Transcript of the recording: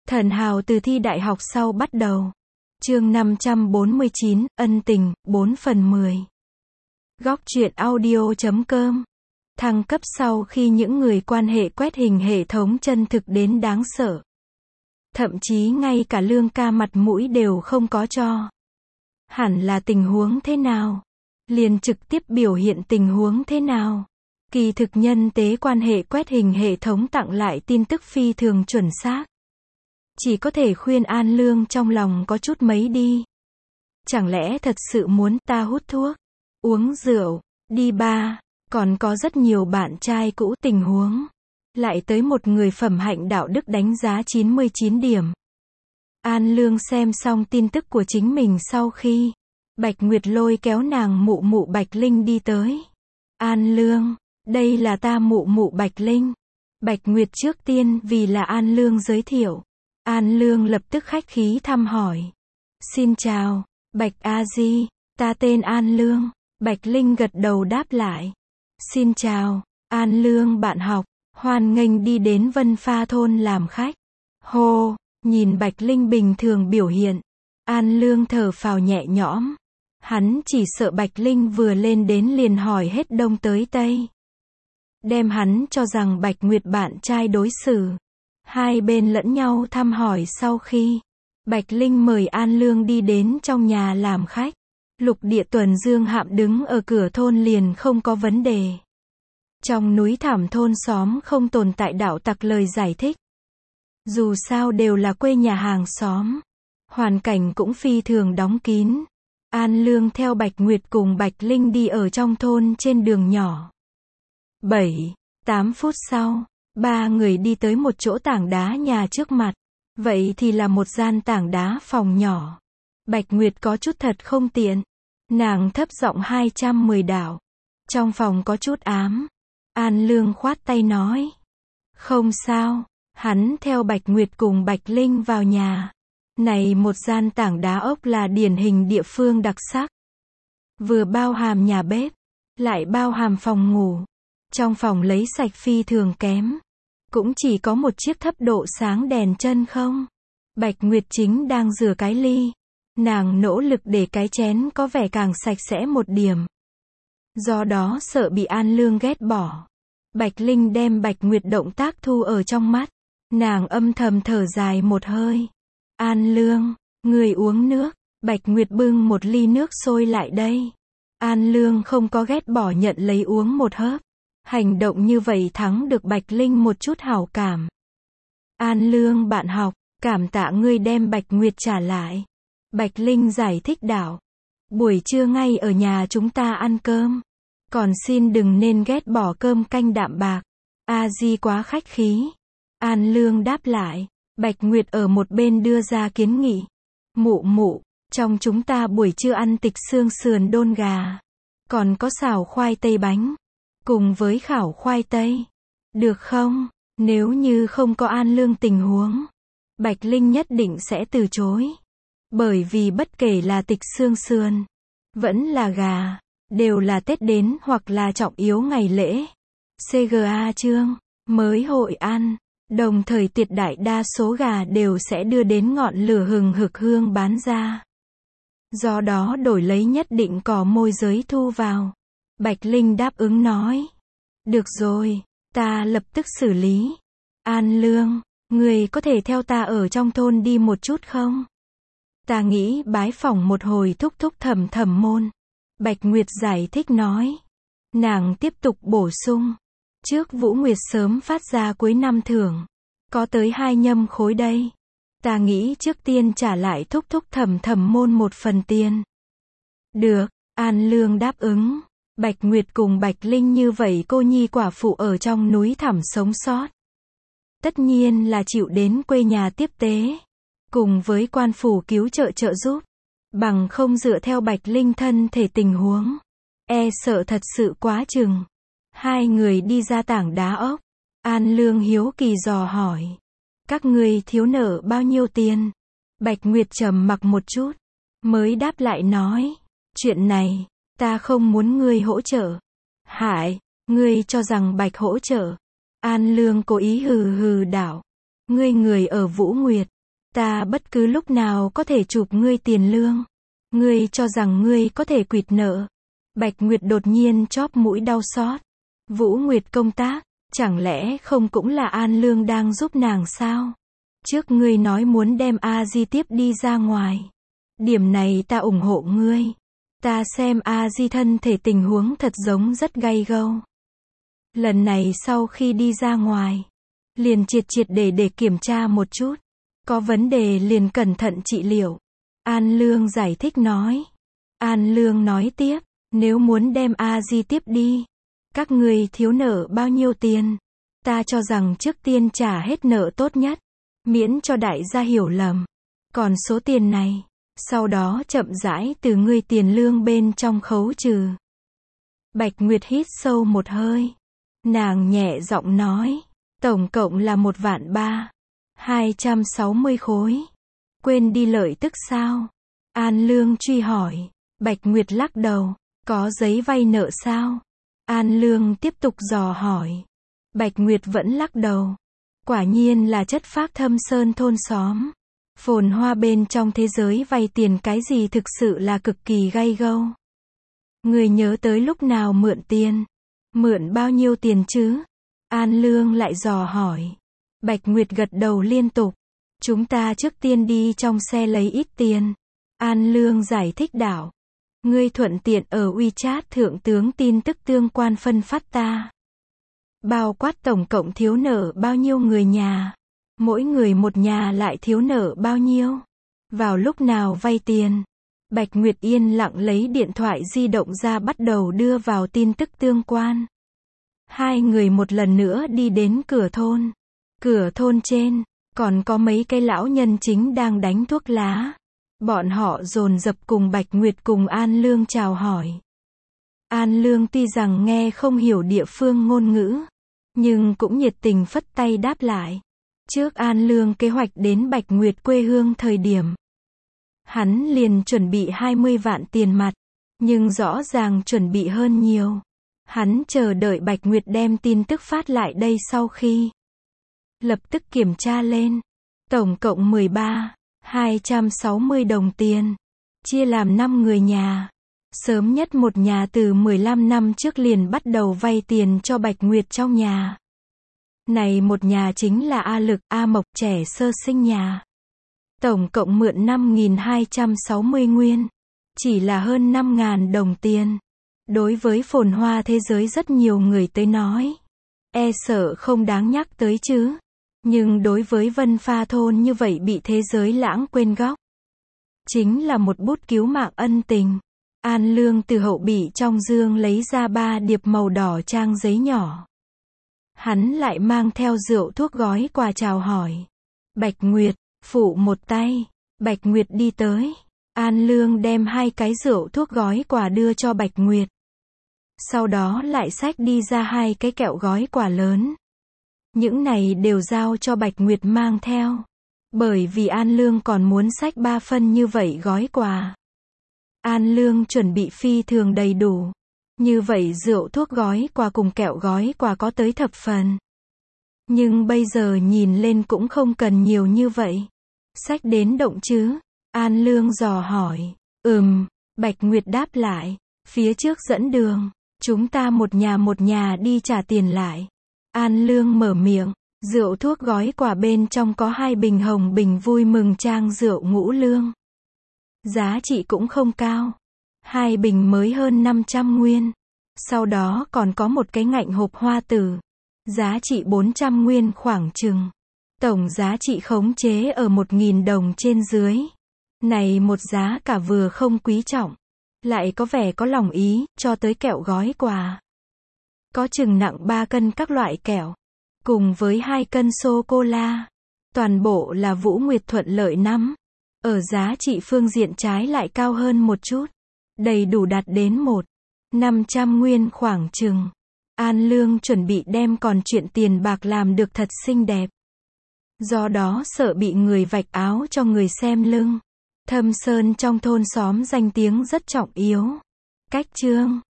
Thần hào từ thi đại học sau bắt đầu. Chương 549, ân tình, 4 phần 10. Góc truyện audio.com. Thăng cấp sau khi những người quan hệ quét hình hệ thống chân thực đến đáng sợ. Thậm chí ngay cả lương ca mặt mũi đều không có cho. Hẳn là tình huống thế nào? Liền trực tiếp biểu hiện tình huống thế nào? Kỳ thực nhân tế quan hệ quét hình hệ thống tặng lại tin tức phi thường chuẩn xác. Chỉ có thể khuyên An Lương trong lòng có chút mấy đi. Chẳng lẽ thật sự muốn ta hút thuốc, uống rượu, đi bar, còn có rất nhiều bạn trai cũ tình huống. Lại tới một người phẩm hạnh đạo đức đánh giá 99 điểm. An Lương xem xong tin tức của chính mình sau khi Bạch Nguyệt lôi kéo nàng mụ mụ Bạch Linh đi tới. An Lương, đây là ta mụ mụ Bạch Linh. Bạch Nguyệt trước tiên vì là An Lương giới thiệu. An Lương lập tức khách khí thăm hỏi. Xin chào, Bạch A Di, ta tên An Lương. Bạch Linh gật đầu đáp lại. Xin chào, An Lương bạn học, hoan nghênh đi đến Vân Pha thôn làm khách. Hô, nhìn Bạch Linh bình thường biểu hiện. An Lương thở phào nhẹ nhõm. Hắn chỉ sợ Bạch Linh vừa lên đến liền hỏi hết đông tới tây. Đem hắn cho rằng Bạch Nguyệt bạn trai đối xử. Hai bên lẫn nhau thăm hỏi sau khi Bạch Linh mời An Lương đi đến trong nhà làm khách. Lục địa tuần dương hạm đứng ở cửa thôn liền không có vấn đề. Trong núi thảm thôn xóm không tồn tại đạo tặc lời giải thích. Dù sao đều là quê nhà hàng xóm. Hoàn cảnh cũng phi thường đóng kín. An Lương theo Bạch Nguyệt cùng Bạch Linh đi ở trong thôn trên đường nhỏ. 7-8 phút sau, ba người đi tới một chỗ tảng đá nhà trước mặt. Vậy thì là một gian tảng đá phòng nhỏ. Bạch Nguyệt có chút thật không tiện. Nàng thấp giọng 210 đạo. Trong phòng có chút ám. An Lương khoát tay nói. Không sao. Hắn theo Bạch Nguyệt cùng Bạch Linh vào nhà. Này một gian tảng đá ốc là điển hình địa phương đặc sắc. Vừa bao hàm nhà bếp, lại bao hàm phòng ngủ. Trong phòng lấy sạch phi thường kém. Cũng chỉ có một chiếc thấp độ sáng đèn chân không. Bạch Nguyệt chính đang rửa cái ly. Nàng nỗ lực để cái chén có vẻ càng sạch sẽ một điểm. Do đó sợ bị An Lương ghét bỏ. Bạch Linh đem Bạch Nguyệt động tác thu ở trong mắt. Nàng âm thầm thở dài một hơi. An Lương, người uống nước. Bạch Nguyệt bưng một ly nước sôi lại đây. An Lương không có ghét bỏ nhận lấy uống một hớp. Hành động như vậy thắng được Bạch Linh một chút hảo cảm. An Lương bạn học, cảm tạ ngươi đem Bạch Nguyệt trả lại. Bạch Linh giải thích đạo. Buổi trưa ngay ở nhà chúng ta ăn cơm. Còn xin đừng nên ghét bỏ cơm canh đạm bạc. A Di quá khách khí. An Lương đáp lại. Bạch Nguyệt ở một bên đưa ra kiến nghị. Mụ mụ, trong chúng ta buổi trưa ăn tịch xương sườn đôn gà. Còn có xào khoai tây bánh. Cùng với khảo khoai tây. Được không? Nếu như không có An Lương tình huống. Bạch Linh nhất định sẽ từ chối. Bởi vì bất kể là tịch xương sườn, vẫn là gà, đều là Tết đến hoặc là trọng yếu ngày lễ. CGA chương, mới hội ăn. Đồng thời tuyệt đại đa số gà đều sẽ đưa đến ngọn lửa hừng hực hương bán ra. Do đó đổi lấy nhất định có môi giới thu vào. Bạch Linh đáp ứng nói. Được rồi, ta lập tức xử lý. An Lương, người có thể theo ta ở trong thôn đi một chút không? Ta nghĩ bái phỏng một hồi thúc thúc thẩm thẩm môn. Bạch Nguyệt giải thích nói. Nàng tiếp tục bổ sung. Trước Vũ Nguyệt sớm phát ra cuối năm thưởng. Có tới 2 nhâm khối đây. Ta nghĩ trước tiên trả lại thúc thúc thẩm thẩm môn một phần tiền. Được, An Lương đáp ứng. Bạch Nguyệt cùng Bạch Linh như vậy cô nhi quả phụ ở trong núi thẳm sống sót. Tất nhiên là chịu đến quê nhà tiếp tế. Cùng với quan phủ cứu trợ trợ giúp. Bằng không dựa theo Bạch Linh thân thể tình huống. E sợ thật sự quá chừng. Hai người đi ra tảng đá ốc. An Lương hiếu kỳ dò hỏi. Các ngươi thiếu nợ bao nhiêu tiền? Bạch Nguyệt trầm mặc một chút. Mới đáp lại nói. Chuyện này, ta không muốn ngươi hỗ trợ. Hại, ngươi cho rằng Bạch hỗ trợ. An Lương cố ý hừ hừ đảo. Ngươi người ở Vũ Nguyệt. Ta bất cứ lúc nào có thể chụp ngươi tiền lương. Ngươi cho rằng ngươi có thể quỵt nợ. Bạch Nguyệt đột nhiên chóp mũi đau xót. Vũ Nguyệt công tác, chẳng lẽ không cũng là An Lương đang giúp nàng sao? Trước ngươi nói muốn đem A Di tiếp đi ra ngoài. Điểm này ta ủng hộ ngươi. Ta xem A Di thân thể tình huống thật giống rất gay gâu. Lần này sau khi đi ra ngoài, liền triệt để kiểm tra một chút. Có vấn đề liền cẩn thận trị liệu. An Lương giải thích nói. An Lương nói tiếp, nếu muốn đem A Di tiếp đi, các ngươi thiếu nợ bao nhiêu tiền? Ta cho rằng trước tiên trả hết nợ tốt nhất, miễn cho đại gia hiểu lầm. Còn số tiền này, sau đó chậm rãi từ ngươi tiền lương bên trong khấu trừ. Bạch Nguyệt hít sâu một hơi. Nàng nhẹ giọng nói, tổng cộng là 1.300.260 khối. Quên đi lợi tức sao? An Lương truy hỏi. Bạch Nguyệt lắc đầu, có giấy vay nợ sao? An Lương tiếp tục dò hỏi. Bạch Nguyệt vẫn lắc đầu. Quả nhiên là chất phác thâm sơn thôn xóm. Phồn hoa bên trong thế giới vay tiền cái gì thực sự là cực kỳ gay gâu. Người nhớ tới lúc nào mượn tiền? Mượn bao nhiêu tiền chứ? An Lương lại dò hỏi. Bạch Nguyệt gật đầu liên tục. Chúng ta trước tiên đi trong xe lấy ít tiền. An Lương giải thích đạo. Ngươi thuận tiện ở WeChat thượng tướng tin tức tương quan phân phát ta. Bao quát tổng cộng thiếu nợ bao nhiêu người nhà. Mỗi người một nhà lại thiếu nợ bao nhiêu. Vào lúc nào vay tiền. Bạch Nguyệt yên lặng lấy điện thoại di động ra bắt đầu đưa vào tin tức tương quan. Hai người một lần nữa đi đến cửa thôn. Cửa thôn trên, còn có mấy cái lão nhân chính đang đánh thuốc lá. Bọn họ dồn dập cùng Bạch Nguyệt cùng An Lương chào hỏi. An Lương tuy rằng nghe không hiểu địa phương ngôn ngữ, nhưng cũng nhiệt tình phất tay đáp lại. Trước An Lương kế hoạch đến Bạch Nguyệt quê hương thời điểm, hắn liền chuẩn bị 20 vạn tiền mặt, nhưng rõ ràng chuẩn bị hơn nhiều. Hắn chờ đợi Bạch Nguyệt đem tin tức phát lại đây sau khi lập tức kiểm tra lên. Tổng cộng 13.260 đồng tiền. Chia làm 5 người nhà. Sớm nhất một nhà từ 15 năm trước liền bắt đầu vay tiền cho Bạch Nguyệt trong nhà. Này một nhà chính là A Lực, A Mộc trẻ sơ sinh nhà. Tổng cộng mượn 5.260 nguyên. Chỉ là hơn 5.000 đồng tiền. Đối với phồn hoa thế giới rất nhiều người tới nói, e sợ không đáng nhắc tới chứ. Nhưng đối với Vân Pha thôn như vậy bị thế giới lãng quên góc, chính là một bút cứu mạng ân tình. An Lương từ hậu bị trong dương lấy ra 3 điệp màu đỏ trang giấy nhỏ. Hắn lại mang theo rượu thuốc gói quà chào hỏi. Bạch Nguyệt, phụ một tay. Bạch Nguyệt đi tới. An Lương đem 2 cái rượu thuốc gói quà đưa cho Bạch Nguyệt. Sau đó lại xách đi ra 2 cái kẹo gói quà lớn. Những này đều giao cho Bạch Nguyệt mang theo. Bởi vì An Lương còn muốn xách 3 phân như vậy gói quà. An Lương chuẩn bị phi thường đầy đủ. Như vậy rượu thuốc gói quà cùng kẹo gói quà có tới thập phần. Nhưng bây giờ nhìn lên cũng không cần nhiều như vậy. Xách đến động chứ? An Lương dò hỏi. Bạch Nguyệt đáp lại. Phía trước dẫn đường. Chúng ta một nhà đi trả tiền lại. An Lương mở miệng. Rượu thuốc gói quà bên trong có 2 bình hồng bình vui mừng trang rượu ngũ lương. Giá trị cũng không cao. 2 bình mới hơn 500 nguyên. Sau đó còn có một cái ngạnh hộp hoa tử. Giá trị 400 nguyên khoảng chừng. Tổng giá trị khống chế ở 1.000 đồng trên dưới. Này một giá cả vừa không quý trọng. Lại có vẻ có lòng ý, cho tới kẹo gói quà. Có chừng nặng 3 cân các loại kẹo. Cùng với 2 cân sô-cô-la. Toàn bộ là Vũ Nguyệt thuận lợi nắm. Ở giá trị phương diện trái lại cao hơn một chút. Đầy đủ đạt đến 1.500 nguyên khoảng chừng. An Lương chuẩn bị đem còn chuyện tiền bạc làm được thật xinh đẹp. Do đó sợ bị người vạch áo cho người xem lưng. Thâm Sơn trong thôn xóm danh tiếng rất trọng yếu. Cách chương